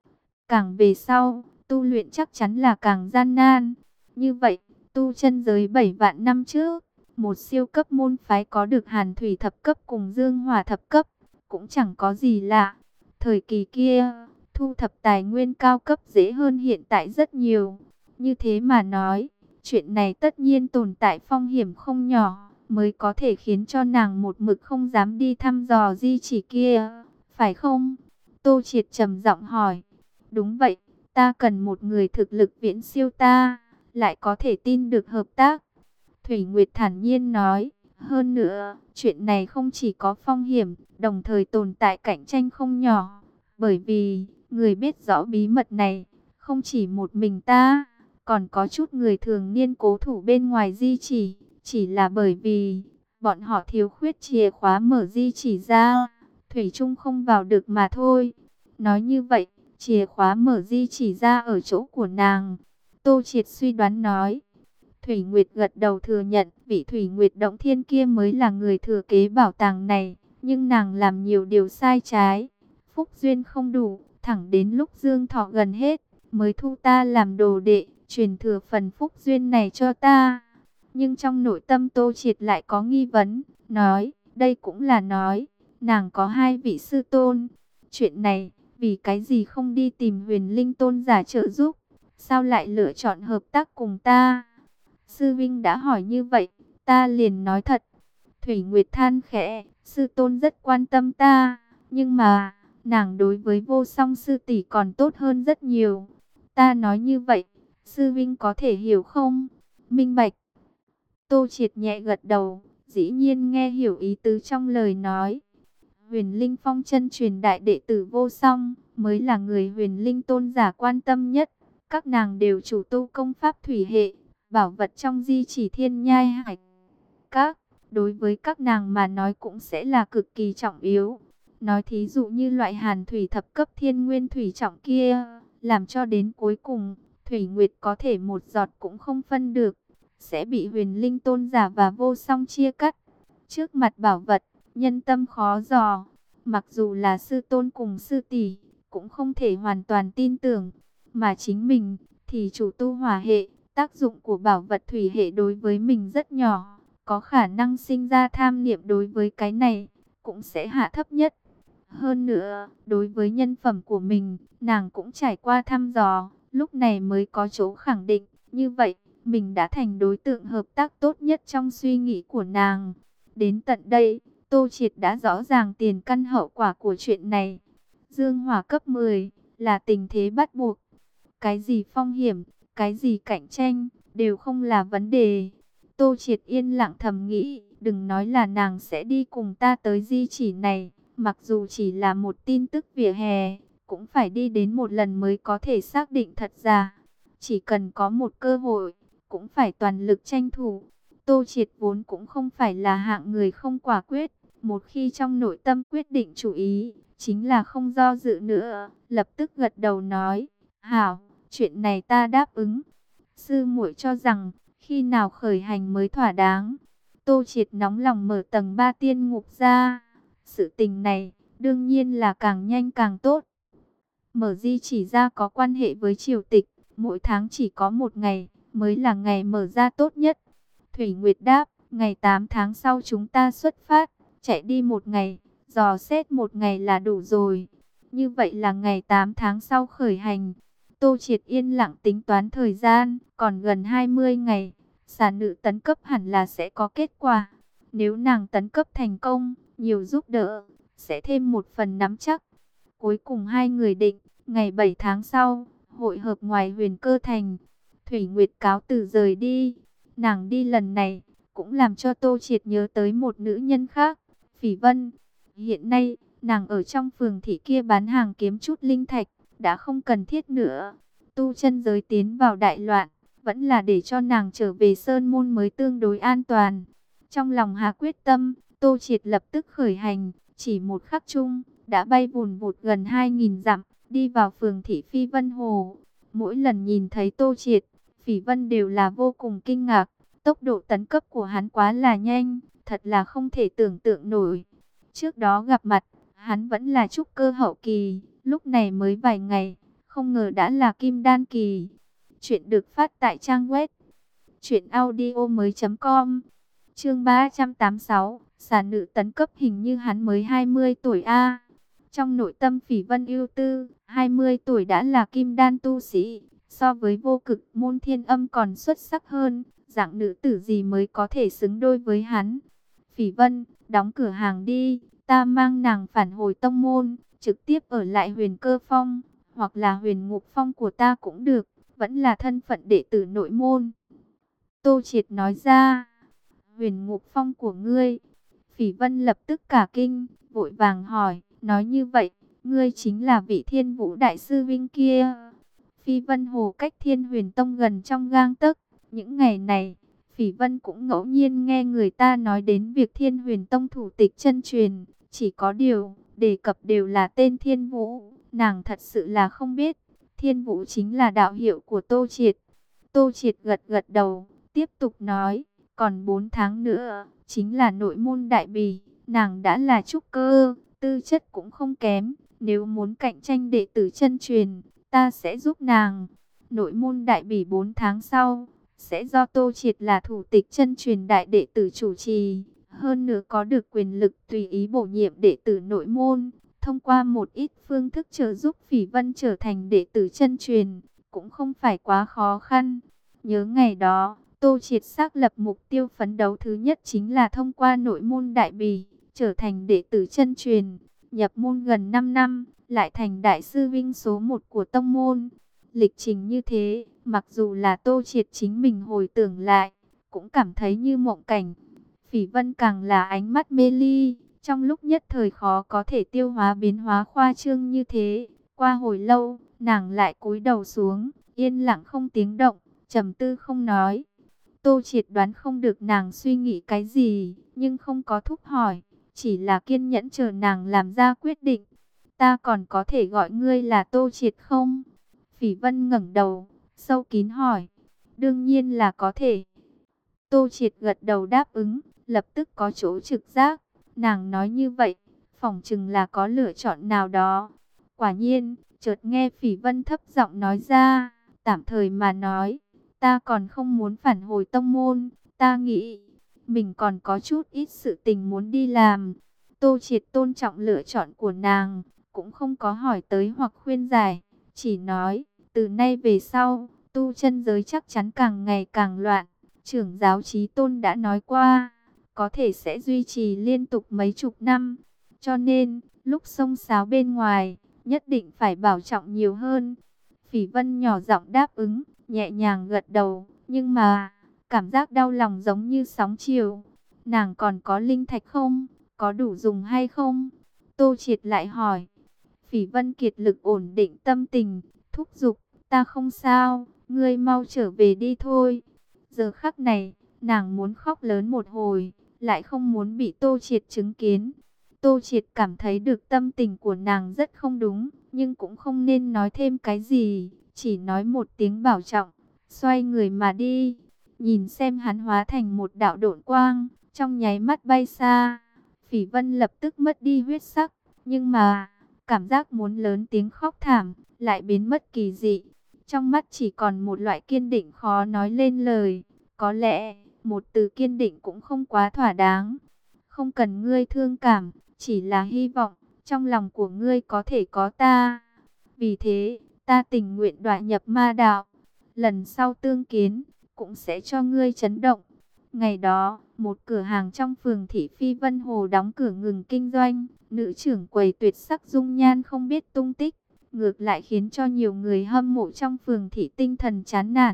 [SPEAKER 1] Càng về sau, tu luyện chắc chắn là càng gian nan. Như vậy, tu chân giới bảy vạn năm trước, một siêu cấp môn phái có được hàn thủy thập cấp cùng dương hỏa thập cấp, cũng chẳng có gì lạ. Thời kỳ kia, thu thập tài nguyên cao cấp dễ hơn hiện tại rất nhiều. Như thế mà nói, chuyện này tất nhiên tồn tại phong hiểm không nhỏ, mới có thể khiến cho nàng một mực không dám đi thăm dò di chỉ kia, phải không? Tô Triệt trầm giọng hỏi. Đúng vậy, ta cần một người thực lực viễn siêu ta, lại có thể tin được hợp tác. Thủy Nguyệt thản nhiên nói, hơn nữa, chuyện này không chỉ có phong hiểm, đồng thời tồn tại cạnh tranh không nhỏ. Bởi vì, người biết rõ bí mật này, không chỉ một mình ta, còn có chút người thường niên cố thủ bên ngoài di chỉ, chỉ là bởi vì, bọn họ thiếu khuyết chìa khóa mở di chỉ ra, thủy chung không vào được mà thôi. Nói như vậy, chìa khóa mở di chỉ ra ở chỗ của nàng. Tô Triệt suy đoán nói. Thủy Nguyệt gật đầu thừa nhận, vị Thủy Nguyệt Động Thiên kia mới là người thừa kế bảo tàng này, nhưng nàng làm nhiều điều sai trái, phúc duyên không đủ, thẳng đến lúc dương thọ gần hết, mới thu ta làm đồ đệ, truyền thừa phần phúc duyên này cho ta. Nhưng trong nội tâm Tô Triệt lại có nghi vấn, nói, đây cũng là nói, nàng có hai vị sư tôn. Chuyện này, vì cái gì không đi tìm Huyền Linh tôn giả trợ giúp, sao lại lựa chọn hợp tác cùng ta? Sư Vinh đã hỏi như vậy, ta liền nói thật. Thủy Nguyệt than khẽ, sư tôn rất quan tâm ta, nhưng mà, nàng đối với Vô Song sư tỷ còn tốt hơn rất nhiều. Ta nói như vậy, sư Vinh có thể hiểu không? Minh bạch. Tô Triệt nhẹ gật đầu, dĩ nhiên nghe hiểu ý tứ trong lời nói. Huyền Linh Phong chân truyền đại đệ tử Vô Song, mới là người Huyền Linh tôn giả quan tâm nhất. Các nàng đều chủ tu công pháp thủy hệ, bảo vật trong di chỉ Thiên Nhai Hải Các, đối với các nàng mà nói cũng sẽ là cực kỳ trọng yếu. Nói thí dụ như loại hàn thủy thập cấp thiên nguyên thủy trọng kia, làm cho đến cuối cùng, Thủy Nguyệt có thể một giọt cũng không phân được, sẽ bị Huyền Linh tôn giả và Vô Song chia cắt. Trước mặt bảo vật, nhân tâm khó dò, mặc dù là sư tôn cùng sư tỷ, cũng không thể hoàn toàn tin tưởng, mà chính mình thì chủ tu hỏa hệ, tác dụng của bảo vật thủy hệ đối với mình rất nhỏ, có khả năng sinh ra tham niệm đối với cái này, cũng sẽ hạ thấp nhất. Hơn nữa, đối với nhân phẩm của mình, nàng cũng trải qua thăm dò, lúc này mới có chỗ khẳng định, như vậy, mình đã thành đối tượng hợp tác tốt nhất trong suy nghĩ của nàng. Đến tận đây, Tô Triệt đã rõ ràng tiền căn hậu quả của chuyện này. Dương hỏa cấp mười, là tình thế bắt buộc. Cái gì phong hiểm, cái gì cạnh tranh, đều không là vấn đề. Tô Triệt yên lặng thầm nghĩ, đừng nói là nàng sẽ đi cùng ta tới di chỉ này, mặc dù chỉ là một tin tức vỉa hè, cũng phải đi đến một lần mới có thể xác định thật giả. Chỉ cần có một cơ hội, cũng phải toàn lực tranh thủ. Tô Triệt vốn cũng không phải là hạng người không quả quyết, một khi trong nội tâm quyết định chủ ý, chính là không do dự nữa, lập tức gật đầu nói, hảo, chuyện này ta đáp ứng. Sư muội cho rằng, khi nào khởi hành mới thỏa đáng? Tô Triệt nóng lòng mở tầng ba tiên ngục ra. Sự tình này, đương nhiên là càng nhanh càng tốt. Mở di chỉ ra có quan hệ với triều tịch, mỗi tháng chỉ có một ngày, mới là ngày mở ra tốt nhất. Thủy Nguyệt đáp, ngày tám tháng sau chúng ta xuất phát, chạy đi một ngày, dò xét một ngày là đủ rồi. Như vậy là ngày tám tháng sau khởi hành. Tô Triệt yên lặng tính toán thời gian, còn gần hai mươi ngày, xà nữ tấn cấp hẳn là sẽ có kết quả. Nếu nàng tấn cấp thành công, nhiều giúp đỡ, sẽ thêm một phần nắm chắc. Cuối cùng hai người định, Ngày bảy tháng sau, hội hợp ngoài Huyền Cơ Thành, Thủy Nguyệt cáo từ rời đi. Nàng đi lần này cũng làm cho Tô Triệt nhớ tới một nữ nhân khác, Phỉ Vân. Hiện nay, nàng ở trong phường thị kia bán hàng kiếm chút linh thạch, đã không cần thiết nữa. Tu chân giới tiến vào đại loạn, vẫn là để cho nàng trở về Sơn Môn mới tương đối an toàn. Trong lòng hạ quyết tâm, Tô Triệt lập tức khởi hành, chỉ một khắc chung, đã bay vùn vụt gần hai nghìn dặm, đi vào phường thị Phi Vân Hồ. Mỗi lần nhìn thấy Tô Triệt, Phỉ Vân đều là vô cùng kinh ngạc, tốc độ tấn cấp của hắn quá là nhanh, thật là không thể tưởng tượng nổi. Trước đó gặp mặt, hắn vẫn là trúc cơ hậu kỳ, lúc này mới vài ngày, không ngờ đã là kim đan kỳ. Chuyện được phát tại trang web truyện audio mới.com. Chương ba trăm tám mươi sáu, xà nữ tấn cấp, hình như hắn mới hai mươi tuổi a. Trong nội tâm Phỉ Vân ưu tư, hai mươi tuổi đã là kim đan tu sĩ, so với Vô Cực Môn Thiên Âm còn xuất sắc hơn, dạng nữ tử gì mới có thể xứng đôi với hắn. Phỉ Vân, đóng cửa hàng đi, ta mang nàng phản hồi tông môn, trực tiếp ở lại Huyền Cơ Phong, hoặc là Huyền Ngục Phong của ta cũng được, vẫn là thân phận đệ tử nội môn. Tô Triệt nói ra. Huyền Ngục Phong của ngươi? Phỉ Vân lập tức cả kinh, vội vàng hỏi, nói như vậy, ngươi chính là vị Thiên Vũ đại sư vinh kia. Phi Vân Hồ cách Thiên Huyền Tông gần trong gang tấc, những ngày này, Phỉ Vân cũng ngẫu nhiên nghe người ta nói đến việc Thiên Huyền Tông thủ tịch chân truyền, chỉ có điều, đề cập đều là tên Thiên Vũ, nàng thật sự là không biết, Thiên Vũ chính là đạo hiệu của Tô Triệt. Tô Triệt gật gật đầu, tiếp tục nói, còn bốn tháng nữa, chính là nội môn đại bỉ, nàng đã là trúc cơ, tư chất cũng không kém, nếu muốn cạnh tranh đệ tử chân truyền, ta sẽ giúp nàng. Nội môn đại bỉ bốn tháng sau, sẽ do Tô Triệt là thủ tịch chân truyền đại đệ tử chủ trì, hơn nữa có được quyền lực tùy ý bổ nhiệm đệ tử nội môn, thông qua một ít phương thức trợ giúp Phỉ Vân trở thành đệ tử chân truyền, cũng không phải quá khó khăn. Nhớ ngày đó, Tô Triệt xác lập mục tiêu phấn đấu thứ nhất chính là thông qua nội môn đại bỉ, trở thành đệ tử chân truyền, nhập môn gần năm năm, lại thành đại sư vinh số một của tông môn. Lịch trình như thế, mặc dù là Tô Triệt chính mình hồi tưởng lại, cũng cảm thấy như mộng cảnh. Phỉ Vân càng là ánh mắt mê ly, trong lúc nhất thời khó có thể tiêu hóa biến hóa khoa trương như thế. Qua hồi lâu, nàng lại cúi đầu xuống, yên lặng không tiếng động, trầm tư không nói. Tô Triệt đoán không được nàng suy nghĩ cái gì, nhưng không có thúc hỏi, chỉ là kiên nhẫn chờ nàng làm ra quyết định. Ta còn có thể gọi ngươi là Tô Triệt không? Phỉ Vân ngẩng đầu, sâu kín hỏi. Đương nhiên là có thể. Tô Triệt gật đầu đáp ứng, lập tức có chỗ trực giác. Nàng nói như vậy, phỏng chừng là có lựa chọn nào đó. Quả nhiên, chợt nghe Phỉ Vân thấp giọng nói ra, tạm thời mà nói, ta còn không muốn phản hồi tông môn, ta nghĩ mình còn có chút ít sự tình muốn đi làm. Tô Triệt tôn trọng lựa chọn của nàng, cũng không có hỏi tới hoặc khuyên giải, chỉ nói, từ nay về sau, tu chân giới chắc chắn càng ngày càng loạn. Trưởng giáo Chí Tôn đã nói qua, có thể sẽ duy trì liên tục mấy chục năm, cho nên, lúc xông xáo bên ngoài, nhất định phải bảo trọng nhiều hơn. Phỉ Vân nhỏ giọng đáp ứng, nhẹ nhàng gật đầu, nhưng mà, cảm giác đau lòng giống như sóng chiều. Nàng còn có linh thạch không? Có đủ dùng hay không? Tô Triệt lại hỏi. Phỉ Vân kiệt lực ổn định tâm tình, thúc giục, ta không sao, ngươi mau trở về đi thôi. Giờ khắc này, nàng muốn khóc lớn một hồi, lại không muốn bị Tô Triệt chứng kiến. Tô Triệt cảm thấy được tâm tình của nàng rất không đúng, nhưng cũng không nên nói thêm cái gì, chỉ nói một tiếng bảo trọng, xoay người mà đi. Nhìn xem hắn hóa thành một đạo độn quang, trong nháy mắt bay xa. Phỉ Vân lập tức mất đi huyết sắc, nhưng mà, cảm giác muốn lớn tiếng khóc thảm, lại biến mất kỳ dị. Trong mắt chỉ còn một loại kiên định khó nói lên lời. Có lẽ, một từ kiên định cũng không quá thỏa đáng. Không cần ngươi thương cảm, chỉ là hy vọng, trong lòng của ngươi có thể có ta. Vì thế, ta tình nguyện đọa nhập ma đạo. Lần sau tương kiến, cũng sẽ cho ngươi chấn động. Ngày đó, một cửa hàng trong phường thị Phi Vân Hồ đóng cửa ngừng kinh doanh. Nữ trưởng quầy tuyệt sắc dung nhan không biết tung tích. ngược lại khiến cho nhiều người hâm mộ trong phường thị tinh thần chán nản.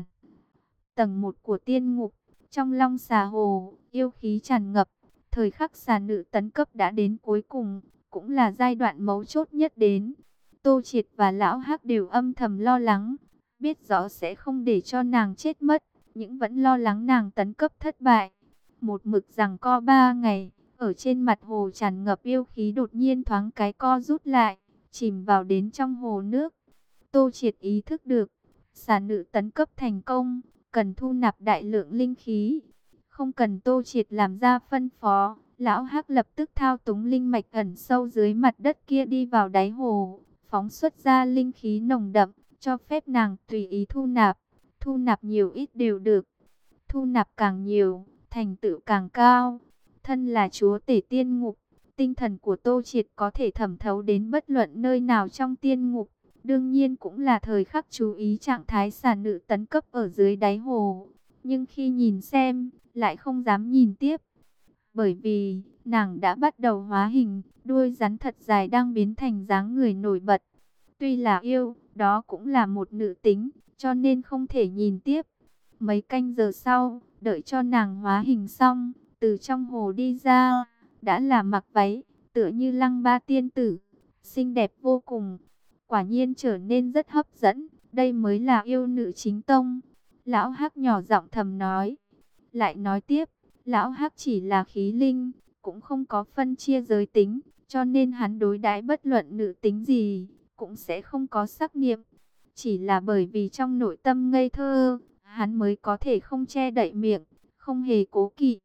[SPEAKER 1] Tầng một của tiên ngục, trong Long Xà Hồ, yêu khí tràn ngập, thời khắc xà nữ tấn cấp đã đến cuối cùng, cũng là giai đoạn mấu chốt nhất đến. Tô Triệt và Lão Hắc đều âm thầm lo lắng, biết rõ sẽ không để cho nàng chết mất, nhưng vẫn lo lắng nàng tấn cấp thất bại. Một mực giằng co ba ngày, ở trên mặt hồ tràn ngập yêu khí đột nhiên thoáng cái co rút lại, chìm vào đến trong hồ nước. Tô Triệt ý thức được, xà nữ tấn cấp thành công, cần thu nạp đại lượng linh khí. Không cần Tô Triệt làm ra phân phó, Lão Hắc lập tức thao túng linh mạch ẩn sâu dưới mặt đất kia đi vào đáy hồ, phóng xuất ra linh khí nồng đậm, cho phép nàng tùy ý thu nạp, thu nạp nhiều ít đều được. Thu nạp càng nhiều, thành tựu càng cao. Thân là chúa tể tiên ngục, tinh thần của Tô Triệt có thể thẩm thấu đến bất luận nơi nào trong tiên ngục. Đương nhiên cũng là thời khắc chú ý trạng thái xà nữ tấn cấp ở dưới đáy hồ. Nhưng khi nhìn xem, lại không dám nhìn tiếp. Bởi vì, nàng đã bắt đầu hóa hình, đuôi rắn thật dài đang biến thành dáng người nổi bật. Tuy là yêu, đó cũng là một nữ tính, cho nên không thể nhìn tiếp. Mấy canh giờ sau, đợi cho nàng hóa hình xong, từ trong hồ đi ra, đã là mặc váy, tựa như lăng ba tiên tử, xinh đẹp vô cùng. Quả nhiên trở nên rất hấp dẫn, đây mới là yêu nữ chính tông. Lão Hắc nhỏ giọng thầm nói. Lại nói tiếp, Lão Hắc chỉ là khí linh, cũng không có phân chia giới tính, cho nên hắn đối đãi bất luận nữ tính gì, cũng sẽ không có sắc niệm. Chỉ là bởi vì trong nội tâm ngây thơ, hắn mới có thể không che đậy miệng, không hề cố kỵ.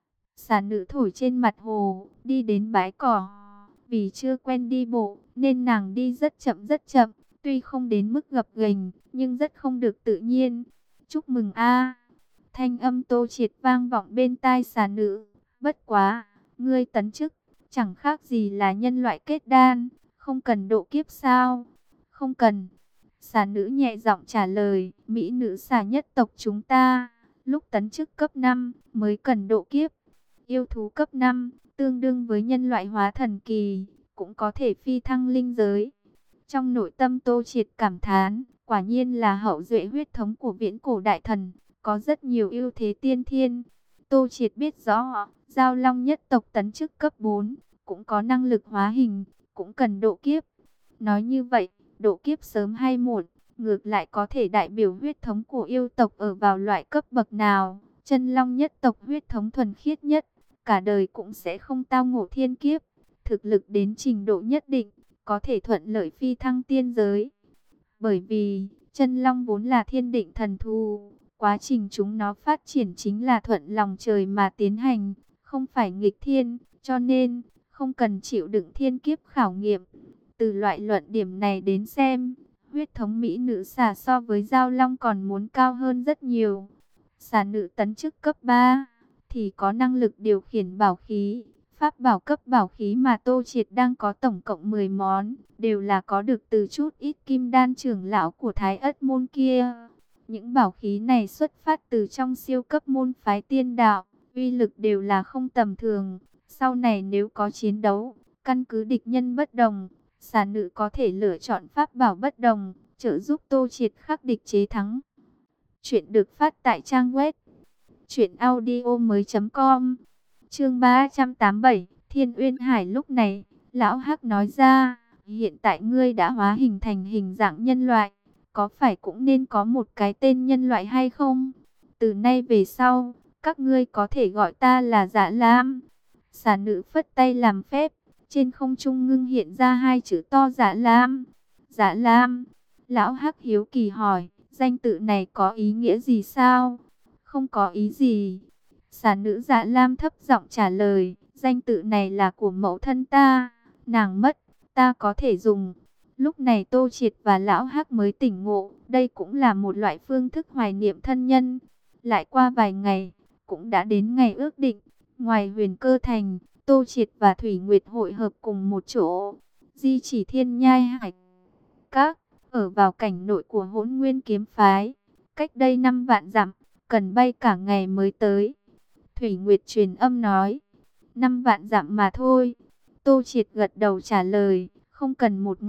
[SPEAKER 1] Xà nữ thổi trên mặt hồ, đi đến bãi cỏ. Vì chưa quen đi bộ, nên nàng đi rất chậm rất chậm, tuy không đến mức gập ghềnh, nhưng rất không được tự nhiên. Chúc mừng a! Thanh âm Tô Triệt vang vọng bên tai xà nữ. Bất quá, ngươi tấn chức, chẳng khác gì là nhân loại kết đan, không cần độ kiếp sao? Không cần. Xà nữ nhẹ giọng trả lời, mỹ nữ xà nhất tộc chúng ta, lúc tấn chức cấp năm mới cần độ kiếp. Yêu thú cấp năm, tương đương với nhân loại hóa thần kỳ, cũng có thể phi thăng linh giới. Trong nội tâm Tô Triệt cảm thán, quả nhiên là hậu duệ huyết thống của viễn cổ đại thần, có rất nhiều ưu thế tiên thiên. Tô Triệt biết rõ, Giao Long nhất tộc tấn chức cấp bốn, cũng có năng lực hóa hình, cũng cần độ kiếp. Nói như vậy, độ kiếp sớm hay muộn, ngược lại có thể đại biểu huyết thống của yêu tộc ở vào loại cấp bậc nào. Chân Long nhất tộc huyết thống thuần khiết nhất, cả đời cũng sẽ không tao ngộ thiên kiếp. Thực lực đến trình độ nhất định, có thể thuận lợi phi thăng tiên giới. Bởi vì, chân long vốn là thiên định thần thú, quá trình chúng nó phát triển chính là thuận lòng trời mà tiến hành, không phải nghịch thiên, cho nên, không cần chịu đựng thiên kiếp khảo nghiệm. Từ loại luận điểm này đến xem, huyết thống mỹ nữ xà so với giao long còn muốn cao hơn rất nhiều. Xà nữ tấn chức cấp ba, thì có năng lực điều khiển bảo khí. Pháp bảo cấp bảo khí mà Tô Triệt đang có tổng cộng mười món, đều là có được từ chút ít kim đan trưởng lão của Thái Ất môn kia. Những bảo khí này xuất phát từ trong siêu cấp môn phái tiên đạo, uy lực đều là không tầm thường. Sau này nếu có chiến đấu, căn cứ địch nhân bất đồng, xà nữ có thể lựa chọn pháp bảo bất đồng, trợ giúp Tô Triệt khắc địch chế thắng. Chuyện được phát tại trang web truyện audio mới chấm com. Chương ba trăm tám mươi bảy, Thiên Uyên Hải. Lúc này, Lão Hắc nói ra, hiện tại ngươi đã hóa hình thành hình dạng nhân loại, có phải cũng nên có một cái tên nhân loại hay không? Từ nay về sau, các ngươi có thể gọi ta là Dạ Lam. Xà nữ phất tay làm phép, trên không trung ngưng hiện ra hai chữ to Dạ Lam. Dạ Lam, Lão Hắc hiếu kỳ hỏi, danh tự này có ý nghĩa gì sao? Không có ý gì. Xà nữ Dạ Lam thấp giọng trả lời, danh tự này là của mẫu thân ta, nàng mất, ta có thể dùng. Lúc này Tô Triệt và Lão Hắc mới tỉnh ngộ, đây cũng là một loại phương thức hoài niệm thân nhân. Lại qua vài ngày, cũng đã đến ngày ước định, ngoài Huyền Cơ Thành, Tô Triệt và Thủy Nguyệt hội hợp cùng một chỗ. Di chỉ Thiên Nhai Hải Các, ở vào cảnh nội của Hỗn Nguyên Kiếm Phái, cách đây năm vạn dặm, cần bay cả ngày mới tới. Thủy Nguyệt truyền âm nói, năm vạn dặm mà thôi. Tô Triệt gật đầu trả lời, không cần một ngày,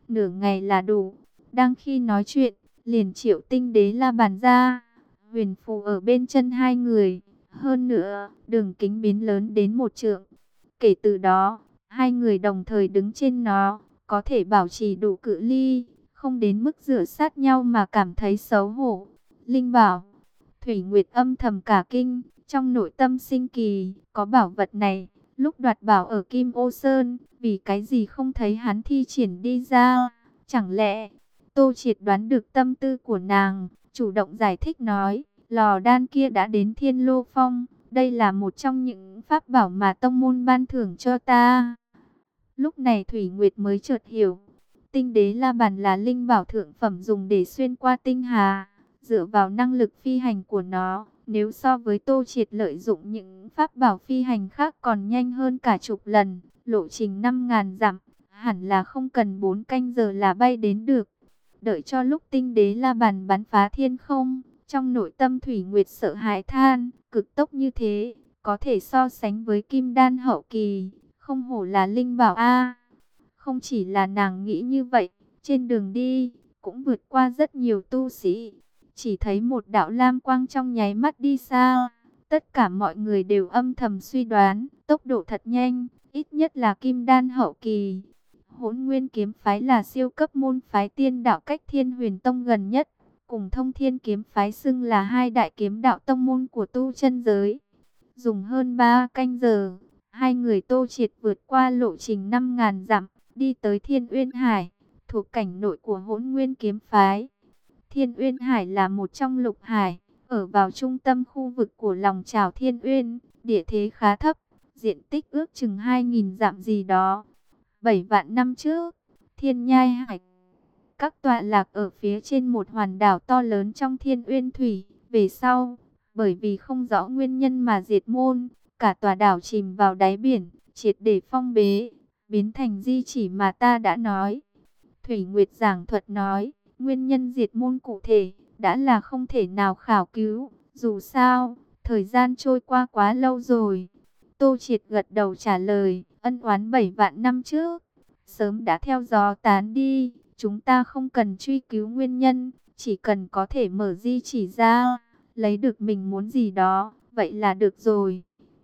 [SPEAKER 1] nửa ngày là đủ. Đang khi nói chuyện, liền triệu tinh đế la bàn ra, huyền phù ở bên chân hai người. Hơn nữa, đường kính biến lớn đến một trượng. Kể từ đó, hai người đồng thời đứng trên nó, có thể bảo trì đủ cự ly, không đến mức rửa sát nhau mà cảm thấy xấu hổ. Linh bảo, Thủy Nguyệt âm thầm cả kinh, trong nội tâm sinh kỳ, có bảo vật này, lúc đoạt bảo ở Kim Ô Sơn, vì cái gì không thấy hắn thi triển đi ra? Chẳng lẽ, Tô Triệt đoán được tâm tư của nàng, chủ động giải thích nói, lò đan kia đã đến Thiên Lô Phong, đây là một trong những pháp bảo mà tông môn ban thưởng cho ta. Lúc này Thủy Nguyệt mới chợt hiểu, tinh đế la bàn là linh bảo thượng phẩm dùng để xuyên qua tinh hà, dựa vào năng lực phi hành của nó, nếu so với Tô Triệt lợi dụng những pháp bảo phi hành khác còn nhanh hơn cả chục lần, lộ trình năm ngàn dặm, hẳn là không cần bốn canh giờ là bay đến được. Đợi cho lúc tinh đế la bàn bắn phá thiên không, trong nội tâm Thủy Nguyệt sợ hãi than, cực tốc như thế, có thể so sánh với kim đan hậu kỳ, không hổ là linh bảo a. Không chỉ là nàng nghĩ như vậy, trên đường đi, cũng vượt qua rất nhiều tu sĩ. Chỉ thấy một đạo lam quang trong nháy mắt đi xa. Tất cả mọi người đều âm thầm suy đoán, tốc độ thật nhanh, ít nhất là kim đan hậu kỳ. Hỗn Nguyên kiếm phái là siêu cấp môn phái tiên đạo cách Thiên Huyền Tông gần nhất, cùng Thông Thiên kiếm phái xưng là hai đại kiếm đạo tông môn của tu chân giới. Dùng hơn ba canh giờ, hai người Tô Triệt vượt qua lộ trình năm ngàn dặm, đi tới Thiên Uyên Hải, thuộc cảnh nội của Hỗn Nguyên kiếm phái. Thiên Uyên Hải là một trong lục hải, ở vào trung tâm khu vực của lòng chảo Thiên Uyên, địa thế khá thấp, diện tích ước chừng hai nghìn dặm gì đó. Bảy vạn năm trước, Thiên Nhai Hải các tọa lạc ở phía trên một hòn đảo to lớn trong Thiên Uyên Thủy. Về sau, bởi vì không rõ nguyên nhân mà diệt môn, cả tòa đảo chìm vào đáy biển, triệt để phong bế, biến thành di chỉ mà ta đã nói. Thủy Nguyệt giảng thuật nói, nguyên nhân diệt môn cụ thể, đã là không thể nào khảo cứu, dù sao, thời gian trôi qua quá lâu rồi. Tô Triệt gật đầu trả lời, ân oán bảy vạn năm trước, sớm đã theo gió tán đi, chúng ta không cần truy cứu nguyên nhân, chỉ cần có thể mở di chỉ ra, lấy được mình muốn gì đó, vậy là được rồi.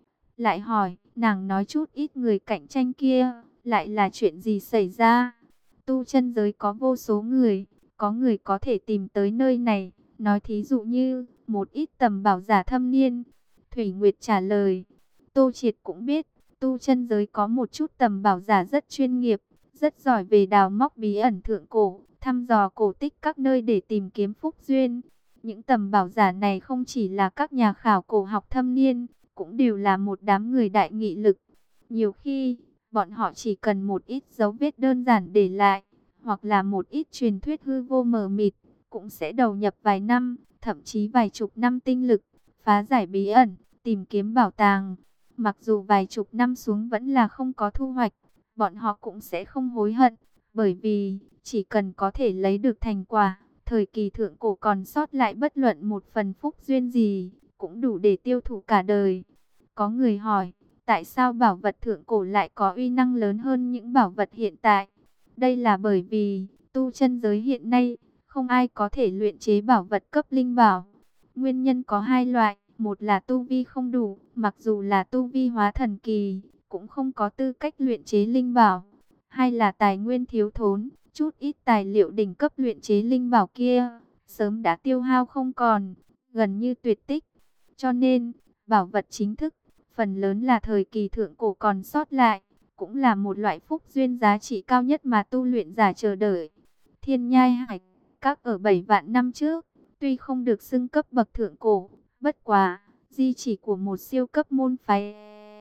[SPEAKER 1] Lại hỏi, nàng nói chút ít người cạnh tranh kia, lại là chuyện gì xảy ra? Tu chân giới có vô số người, có người có thể tìm tới nơi này, nói thí dụ như, một ít tầm bảo giả thâm niên. Thủy Nguyệt trả lời, Tô Triệt cũng biết, tu chân giới có một chút tầm bảo giả rất chuyên nghiệp, rất giỏi về đào móc bí ẩn thượng cổ, thăm dò cổ tích các nơi để tìm kiếm phúc duyên. Những tầm bảo giả này không chỉ là các nhà khảo cổ học thâm niên, cũng đều là một đám người đại nghị lực. Nhiều khi, bọn họ chỉ cần một ít dấu vết đơn giản để lại, hoặc là một ít truyền thuyết hư vô mờ mịt, cũng sẽ đầu nhập vài năm, thậm chí vài chục năm tinh lực, phá giải bí ẩn, tìm kiếm bảo tàng. Mặc dù vài chục năm xuống vẫn là không có thu hoạch, bọn họ cũng sẽ không hối hận, bởi vì chỉ cần có thể lấy được thành quả, thời kỳ thượng cổ còn sót lại bất luận một phần phúc duyên gì, cũng đủ để tiêu thụ cả đời. Có người hỏi, tại sao bảo vật thượng cổ lại có uy năng lớn hơn những bảo vật hiện tại? Đây là bởi vì, tu chân giới hiện nay, không ai có thể luyện chế bảo vật cấp linh bảo. Nguyên nhân có hai loại, một là tu vi không đủ, mặc dù là tu vi hóa thần kỳ, cũng không có tư cách luyện chế linh bảo. Hai là tài nguyên thiếu thốn, chút ít tài liệu đỉnh cấp luyện chế linh bảo kia, sớm đã tiêu hao không còn, gần như tuyệt tích. Cho nên, bảo vật chính thức, phần lớn là thời kỳ thượng cổ còn sót lại, cũng là một loại phúc duyên giá trị cao nhất mà tu luyện giả chờ đợi. Thiên Nhai Hải các ở bảy vạn năm trước, tuy không được xưng cấp bậc thượng cổ, bất quá, di chỉ của một siêu cấp môn phái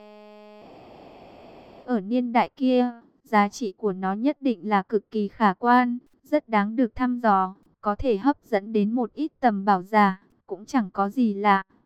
[SPEAKER 1] ở niên đại kia, giá trị của nó nhất định là cực kỳ khả quan, rất đáng được thăm dò, có thể hấp dẫn đến một ít tầm bảo giả, cũng chẳng có gì lạ.